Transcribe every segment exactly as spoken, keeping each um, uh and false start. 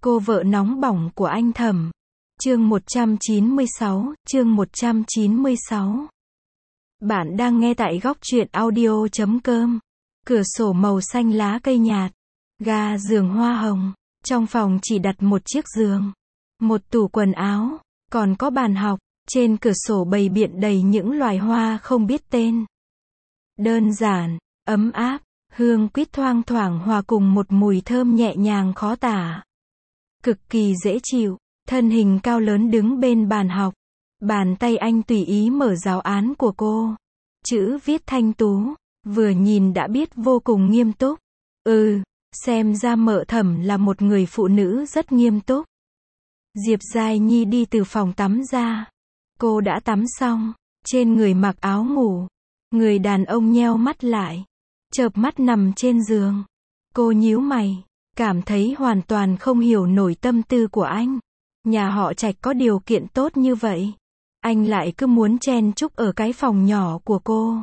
Cô vợ nóng bỏng của anh Thẩm. Chương một trăm chín mươi sáu, chương một trăm chín mươi sáu. Bạn đang nghe tại góc truyện audio chấm com. Cửa sổ màu xanh lá cây nhạt, ga giường hoa hồng, trong phòng chỉ đặt một chiếc giường, một tủ quần áo, còn có bàn học, trên cửa sổ bày biện đầy những loài hoa không biết tên. Đơn giản, ấm áp, hương quýt thoang thoảng hòa cùng một mùi thơm nhẹ nhàng khó tả. Cực kỳ dễ chịu, thân hình cao lớn đứng bên bàn học. Bàn tay anh tùy ý mở giáo án của cô. Chữ viết thanh tú, vừa nhìn đã biết vô cùng nghiêm túc. Ừ, xem ra Mợ Thẩm là một người phụ nữ rất nghiêm túc. Diệp Giai Nhi đi từ phòng tắm ra. Cô đã tắm xong, trên người mặc áo ngủ. Người đàn ông nheo mắt lại, chợp mắt nằm trên giường. Cô nhíu mày, cảm thấy hoàn toàn không hiểu nổi tâm tư của anh. Nhà họ Trạch có điều kiện tốt như vậy, anh lại cứ muốn chen chúc ở cái phòng nhỏ của cô.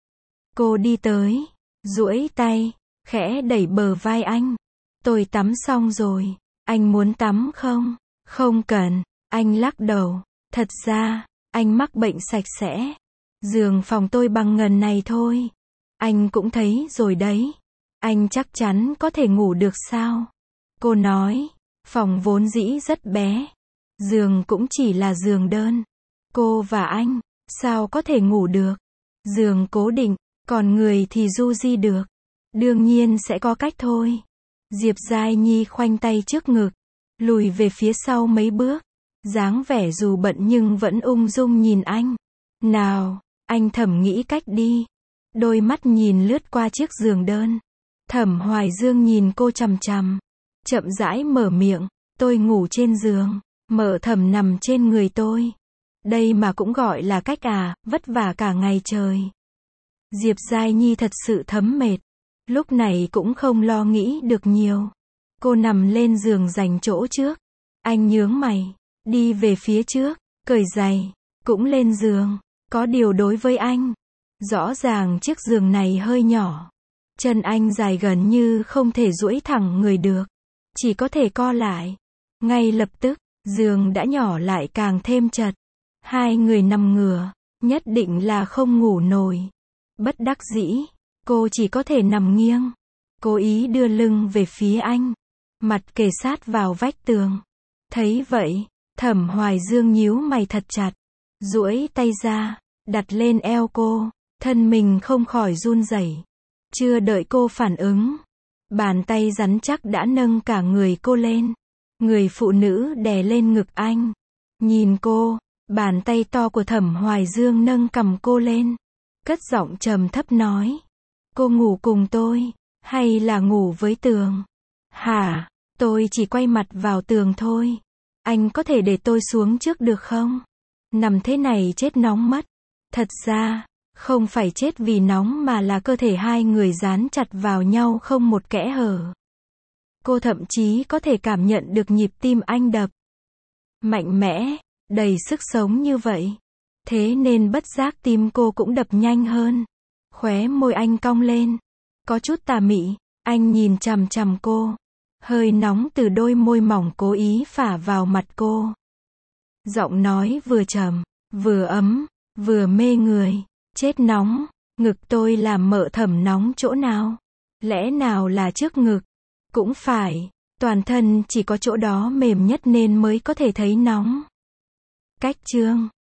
Cô đi tới, duỗi tay, khẽ đẩy bờ vai anh. Tôi tắm xong rồi, anh muốn tắm không? Không cần, anh lắc đầu. Thật ra, anh mắc bệnh sạch sẽ. Giường phòng tôi bằng ngần này thôi. Anh cũng thấy rồi đấy. Anh chắc chắn có thể ngủ được sao? Cô nói, phòng vốn dĩ rất bé. Giường cũng chỉ là giường đơn. Cô và anh, sao có thể ngủ được? Giường cố định, còn người thì du di được. Đương nhiên sẽ có cách thôi. Diệp Giai Nhi khoanh tay trước ngực, lùi về phía sau mấy bước. Dáng vẻ dù bận nhưng vẫn ung dung nhìn anh. Nào, anh Thẩm nghĩ cách đi. Đôi mắt nhìn lướt qua chiếc giường đơn. Thẩm Hoài Dương nhìn cô chằm chằm, chậm rãi mở miệng. Tôi ngủ trên giường, Mợ Thẩm nằm trên người tôi. Đây mà cũng gọi là cách à, vất vả cả ngày trời. Diệp Giai Nhi thật sự thấm mệt. Lúc này cũng không lo nghĩ được nhiều. Cô nằm lên giường dành chỗ trước. Anh nhướng mày, đi về phía trước, cởi giày, cũng lên giường. Có điều đối với anh, rõ ràng chiếc giường này hơi nhỏ. Chân anh dài gần như không thể duỗi thẳng người được, chỉ có thể co lại. Ngay lập tức, giường đã nhỏ lại càng thêm chật. Hai người nằm ngửa, nhất định là không ngủ nổi. Bất đắc dĩ, cô chỉ có thể nằm nghiêng, cố ý đưa lưng về phía anh, mặt kề sát vào vách tường. Thấy vậy, Thẩm Hoài Dương nhíu mày thật chặt, duỗi tay ra, đặt lên eo cô, thân mình không khỏi run rẩy. Chưa đợi cô phản ứng, bàn tay rắn chắc đã nâng cả người cô lên. Người phụ nữ đè lên ngực anh. Nhìn cô, bàn tay to của Thẩm Hoài Dương nâng cằm cô lên, cất giọng trầm thấp nói. Cô ngủ cùng tôi, hay là ngủ với tường? Hả, tôi chỉ quay mặt vào tường thôi. Anh có thể để tôi xuống trước được không? Nằm thế này chết nóng mất. Thật ra, không phải chết vì nóng mà là cơ thể hai người dán chặt vào nhau không một kẽ hở. Cô thậm chí có thể cảm nhận được nhịp tim anh đập mạnh mẽ, đầy sức sống như vậy. Thế nên bất giác tim cô cũng đập nhanh hơn. Khóe môi anh cong lên, có chút tà mị. Anh nhìn chằm chằm cô, hơi nóng từ đôi môi mỏng cố ý phả vào mặt cô. Giọng nói vừa trầm, vừa ấm, vừa mê người. Chết nóng, ngực tôi làm Mợ Thẩm nóng chỗ nào? Lẽ nào là trước ngực? Cũng phải, toàn thân chỉ có chỗ đó mềm nhất nên mới có thể thấy nóng. Cách chương